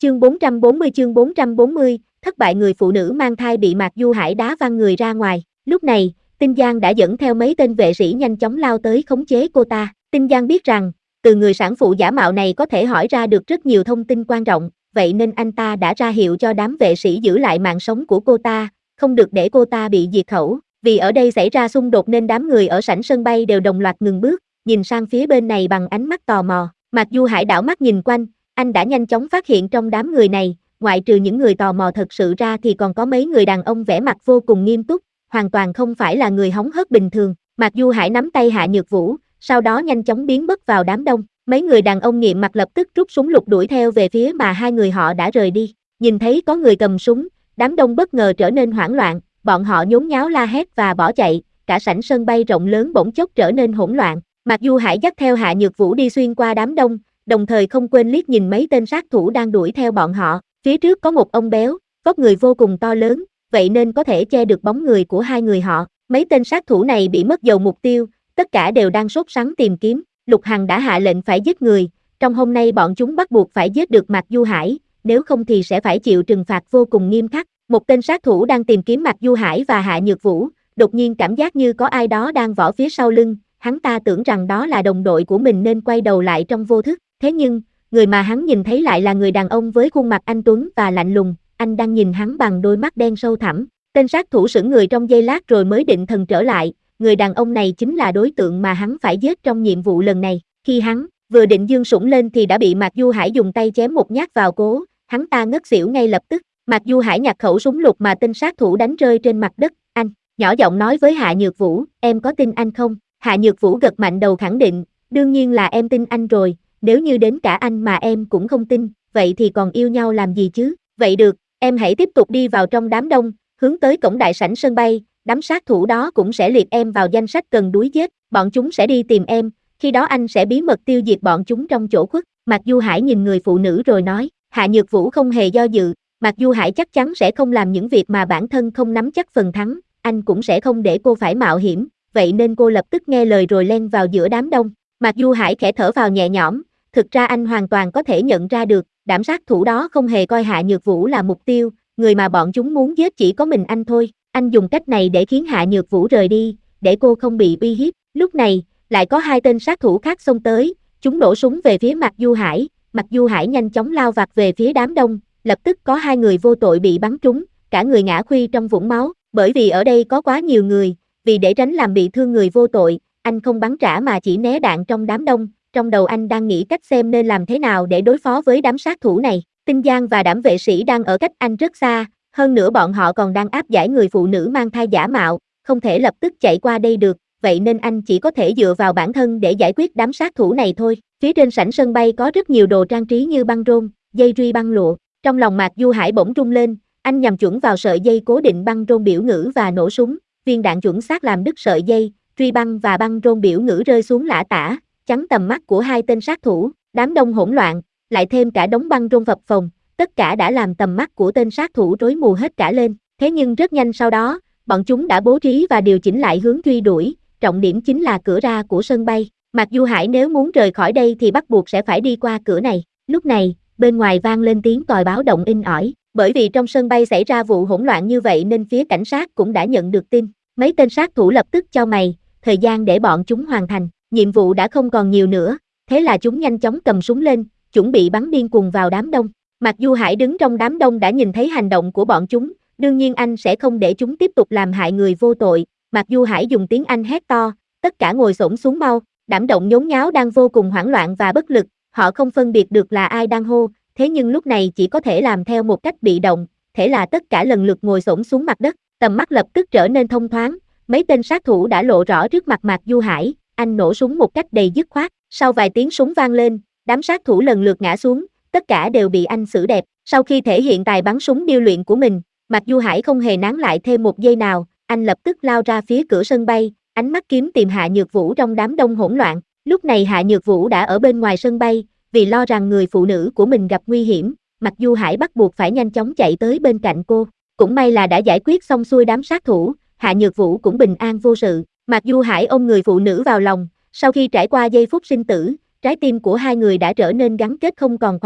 chương 440, thất bại người phụ nữ mang thai bị Mạc Du Hải đá văng người ra ngoài. Lúc này, Tinh Giang đã dẫn theo mấy tên vệ sĩ nhanh chóng lao tới khống chế cô ta. Tinh Giang biết rằng, từ người sản phụ giả mạo này có thể hỏi ra được rất nhiều thông tin quan trọng, vậy nên anh ta đã ra hiệu cho đám vệ sĩ giữ lại mạng sống của cô ta, không được để cô ta bị diệt khẩu. Vì ở đây xảy ra xung đột nên đám người ở sảnh sân bay đều đồng loạt ngừng bước, nhìn sang phía bên này bằng ánh mắt tò mò. Mạc Du Hải đảo mắt nhìn quanh, anh đã nhanh chóng phát hiện trong đám người này, ngoại trừ những người tò mò thật sự ra thì còn có mấy người đàn ông vẻ mặt vô cùng nghiêm túc, hoàn toàn không phải là người hóng hớt bình thường. Mạc Du Hải nắm tay Hạ Nhược Vũ, sau đó nhanh chóng biến mất vào đám đông. Mấy người đàn ông nghiêm mặt lập tức rút súng lục đuổi theo về phía mà hai người họ đã rời đi. Nhìn thấy có người cầm súng, đám đông bất ngờ trở nên hoảng loạn, bọn họ nhốn nháo la hét và bỏ chạy, cả sảnh sân bay rộng lớn bỗng chốc trở nên hỗn loạn. Mạc Du Hải dắt theo Hạ Nhược Vũ đi xuyên qua đám đông, đồng thời không quên liếc nhìn mấy tên sát thủ đang đuổi theo bọn họ. Phía trước có một ông béo, vóc người vô cùng to lớn, vậy nên có thể che được bóng người của hai người họ. Mấy tên sát thủ này bị mất dầu mục tiêu, tất cả đều đang sốt sắng tìm kiếm. Lục Hằng đã hạ lệnh phải giết người, trong hôm nay bọn chúng bắt buộc phải giết được Mạc Du Hải, nếu không thì sẽ phải chịu trừng phạt vô cùng nghiêm khắc. Một tên sát thủ đang tìm kiếm Mạc Du Hải và Hạ Nhược Vũ, đột nhiên cảm giác như có ai đó đang võ phía sau lưng, hắn ta tưởng rằng đó là đồng đội của mình nên quay đầu lại trong vô thức. Thế nhưng, người mà hắn nhìn thấy lại là người đàn ông với khuôn mặt anh tuấn và lạnh lùng, anh đang nhìn hắn bằng đôi mắt đen sâu thẳm. Tên sát thủ sững người trong giây lát rồi mới định thần trở lại, người đàn ông này chính là đối tượng mà hắn phải giết trong nhiệm vụ lần này. Khi hắn vừa định giương sủng lên thì đã bị Mạc Du Hải dùng tay chém một nhát vào cố, hắn ta ngất xỉu ngay lập tức. Mạc Du Hải nhặt khẩu súng lục mà tên sát thủ đánh rơi trên mặt đất, anh, nhỏ giọng nói với Hạ Nhược Vũ, em có tin anh không? Hạ Nhược Vũ gật mạnh đầu khẳng định, đương nhiên là em tin anh rồi, nếu như đến cả anh mà em cũng không tin, vậy thì còn yêu nhau làm gì chứ? Vậy được, em hãy tiếp tục đi vào trong đám đông, hướng tới cổng đại sảnh sân bay, đám sát thủ đó cũng sẽ liệt em vào danh sách cần đuổi giết, bọn chúng sẽ đi tìm em, khi đó anh sẽ bí mật tiêu diệt bọn chúng trong chỗ khuất. Mạc Du Hải nhìn người phụ nữ rồi nói. Hạ Nhược Vũ không hề do dự, Mạc Du Hải chắc chắn sẽ không làm những việc mà bản thân không nắm chắc phần thắng, anh cũng sẽ không để cô phải mạo hiểm, vậy nên cô lập tức nghe lời rồi len vào giữa đám đông. Mạc Du Hải khẽ thở vào nhẹ nhõm, thực ra anh hoàn toàn có thể nhận ra được, đám sát thủ đó không hề coi Hạ Nhược Vũ là mục tiêu, người mà bọn chúng muốn giết chỉ có mình anh thôi. Anh dùng cách này để khiến Hạ Nhược Vũ rời đi, để cô không bị uy hiếp. Lúc này, lại có hai tên sát thủ khác xông tới, chúng nổ súng về phía Mạc Du Hải. Mạc Du Hải nhanh chóng lao vạt về phía đám đông, lập tức có hai người vô tội bị bắn trúng, cả người ngã khuy trong vũng máu. Bởi vì ở đây có quá nhiều người, vì để tránh làm bị thương người vô tội, anh không bắn trả mà chỉ né đạn trong đám đông. Trong đầu anh đang nghĩ cách xem nên làm thế nào để đối phó với đám sát thủ này. Tinh Giang và đám vệ sĩ đang ở cách anh rất xa, hơn nữa bọn họ còn đang áp giải người phụ nữ mang thai giả mạo, không thể lập tức chạy qua đây được, vậy nên anh chỉ có thể dựa vào bản thân để giải quyết đám sát thủ này thôi. Phía trên sảnh sân bay có rất nhiều đồ trang trí như băng rôn, dây ruy băng lụa. Trong lòng Mạc Du Hải bỗng rung lên, anh nhằm chuẩn vào sợi dây cố định băng rôn biểu ngữ và nổ súng, viên đạn chuẩn xác làm đứt sợi dây, truy băng và băng rôn biểu ngữ rơi xuống lả tả, chắn tầm mắt của hai tên sát thủ. Đám đông hỗn loạn, lại thêm cả đống băng rôn phập phồng, tất cả đã làm tầm mắt của tên sát thủ rối mù hết cả lên. Thế nhưng rất nhanh sau đó, bọn chúng đã bố trí và điều chỉnh lại hướng truy đuổi, trọng điểm chính là cửa ra của sân bay. Mạc Du Hải nếu muốn rời khỏi đây thì bắt buộc sẽ phải đi qua cửa này. Lúc này, bên ngoài vang lên tiếng còi báo động inh ỏi, bởi vì trong sân bay xảy ra vụ hỗn loạn như vậy nên phía cảnh sát cũng đã nhận được tin. Mấy tên sát thủ lập tức chau mày, thời gian để bọn chúng hoàn thành, nhiệm vụ đã không còn nhiều nữa, thế là chúng nhanh chóng cầm súng lên, chuẩn bị bắn điên cuồng vào đám đông. Mạc Du Hải đứng trong đám đông đã nhìn thấy hành động của bọn chúng, đương nhiên anh sẽ không để chúng tiếp tục làm hại người vô tội. Mạc Du Hải dùng tiếng Anh hét to, tất cả ngồi xổm xuống mau. Đám đông nhốn nháo đang vô cùng hoảng loạn và bất lực, họ không phân biệt được là ai đang hô, thế nhưng lúc này chỉ có thể làm theo một cách bị động, thế là tất cả lần lượt ngồi xổm xuống mặt đất, tầm mắt lập tức trở nên thông thoáng, mấy tên sát thủ đã lộ rõ trước mặt Mạc Du Hải, anh nổ súng một cách đầy dứt khoát, sau vài tiếng súng vang lên, đám sát thủ lần lượt ngã xuống, tất cả đều bị anh xử đẹp. Sau khi thể hiện tài bắn súng điêu luyện của mình, Mạc Du Hải không hề nán lại thêm một giây nào, anh lập tức lao ra phía cửa sân bay, ánh mắt kiếm tìm Hạ Nhược Vũ trong đám đông hỗn loạn. Lúc này Hạ Nhược Vũ đã ở bên ngoài sân bay, vì lo rằng người phụ nữ của mình gặp nguy hiểm, Mạc Du Hải bắt buộc phải nhanh chóng chạy tới bên cạnh cô. Cũng may là đã giải quyết xong xuôi đám sát thủ, Hạ Nhược Vũ cũng bình an vô sự. Mạc Du Hải ôm người phụ nữ vào lòng, sau khi trải qua giây phút sinh tử, trái tim của hai người đã trở nên gắn kết không còn khoảng cách.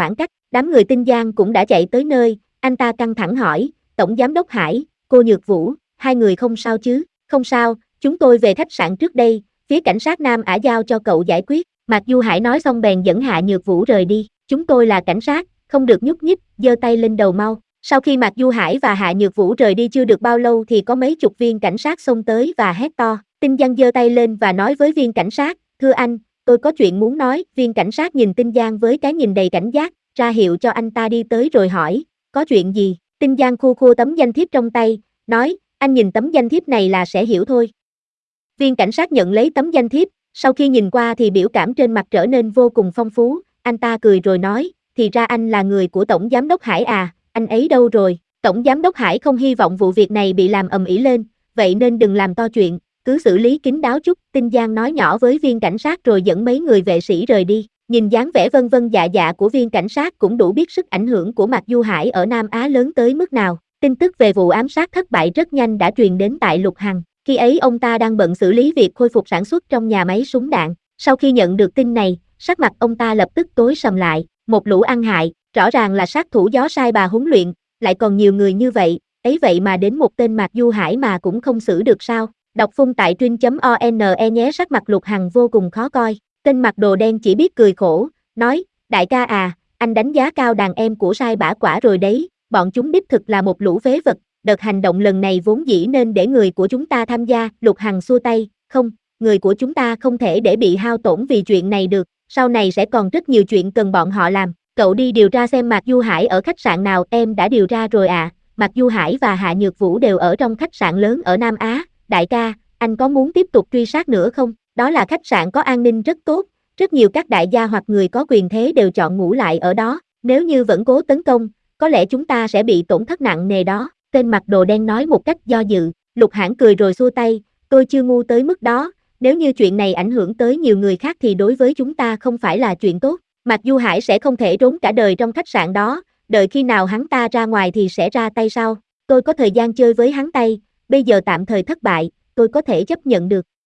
Đám người Tinh Giang cũng đã chạy tới nơi, anh ta căng thẳng hỏi, Tổng Giám đốc Hải, cô Nhược Vũ, hai người không sao chứ? Không sao, chúng tôi về khách sạn trước đây, phía cảnh sát Nam Ả giao cho cậu giải quyết. Mạc Du Hải nói xong bèn dẫn Hạ Nhược Vũ rời đi. Chúng tôi là cảnh sát, không được nhúc nhích, giơ tay lên đầu mau. Sau khi Mạc Du Hải và Hạ Nhược Vũ rời đi chưa được bao lâu thì có mấy chục viên cảnh sát xông tới và hét to. Tinh Giang giơ tay lên và nói với viên cảnh sát, thưa anh, tôi có chuyện muốn nói. Viên cảnh sát nhìn Tinh Giang với cái nhìn đầy cảnh giác, ra hiệu cho anh ta đi tới rồi hỏi, có chuyện gì? Tinh Giang khua khua tấm danh thiếp trong tay, nói, anh nhìn tấm danh thiếp này là sẽ hiểu thôi. Viên cảnh sát nhận lấy tấm danh thiếp, sau khi nhìn qua thì biểu cảm trên mặt trở nên vô cùng phong phú, anh ta cười rồi nói, thì ra anh là người của Tổng Giám đốc Hải à, anh ấy đâu rồi? Tổng Giám đốc Hải không hy vọng vụ việc này bị làm ầm ĩ lên, vậy nên đừng làm to chuyện, cứ xử lý kín đáo chút. Tinh Giang nói nhỏ với viên cảnh sát rồi dẫn mấy người vệ sĩ rời đi. Nhìn dáng vẻ vân vân dạ dạ của viên cảnh sát cũng đủ biết sức ảnh hưởng của Mạc Du Hải ở Nam Á lớn tới mức nào. Tin tức về vụ ám sát thất bại rất nhanh đã truyền đến tại Lục Hằng. Khi ấy ông ta đang bận xử lý việc khôi phục sản xuất trong nhà máy súng đạn. Sau khi nhận được tin này, sắc mặt ông ta lập tức tối sầm lại. Một lũ ăn hại, rõ ràng là sát thủ gió sai bà huấn luyện, lại còn nhiều người như vậy, ấy vậy mà đến một tên Mạc Du Hải mà cũng không xử được sao? Đọc phun tại truyện.one nhé. Sắc mặt Lục Hằng vô cùng khó coi. Tên mặc đồ đen chỉ biết cười khổ, nói, đại ca à, anh đánh giá cao đàn em của sai bả quả rồi đấy, bọn chúng đích thực là một lũ phế vật, đợt hành động lần này vốn dĩ nên để người của chúng ta tham gia. Lục Hằng xua tay, không, người của chúng ta không thể để bị hao tổn vì chuyện này được, sau này sẽ còn rất nhiều chuyện cần bọn họ làm, cậu đi điều tra xem Mạc Du Hải ở khách sạn nào. Em đã điều tra rồi ạ, Mạc Du Hải và Hạ Nhược Vũ đều ở trong khách sạn lớn ở Nam Á. Đại ca, anh có muốn tiếp tục truy sát nữa không? Đó là khách sạn có an ninh rất tốt, rất nhiều các đại gia hoặc người có quyền thế đều chọn ngủ lại ở đó, nếu như vẫn cố tấn công, có lẽ chúng ta sẽ bị tổn thất nặng nề đó. Tên mặc đồ đen nói một cách do dự. Lục Hãn cười rồi xua tay, tôi chưa ngu tới mức đó, nếu như chuyện này ảnh hưởng tới nhiều người khác thì đối với chúng ta không phải là chuyện tốt. Mạc Du Hải sẽ không thể trốn cả đời trong khách sạn đó, đợi khi nào hắn ta ra ngoài thì sẽ ra tay sau. Tôi có thời gian chơi với hắn tay, bây giờ tạm thời thất bại, tôi có thể chấp nhận được.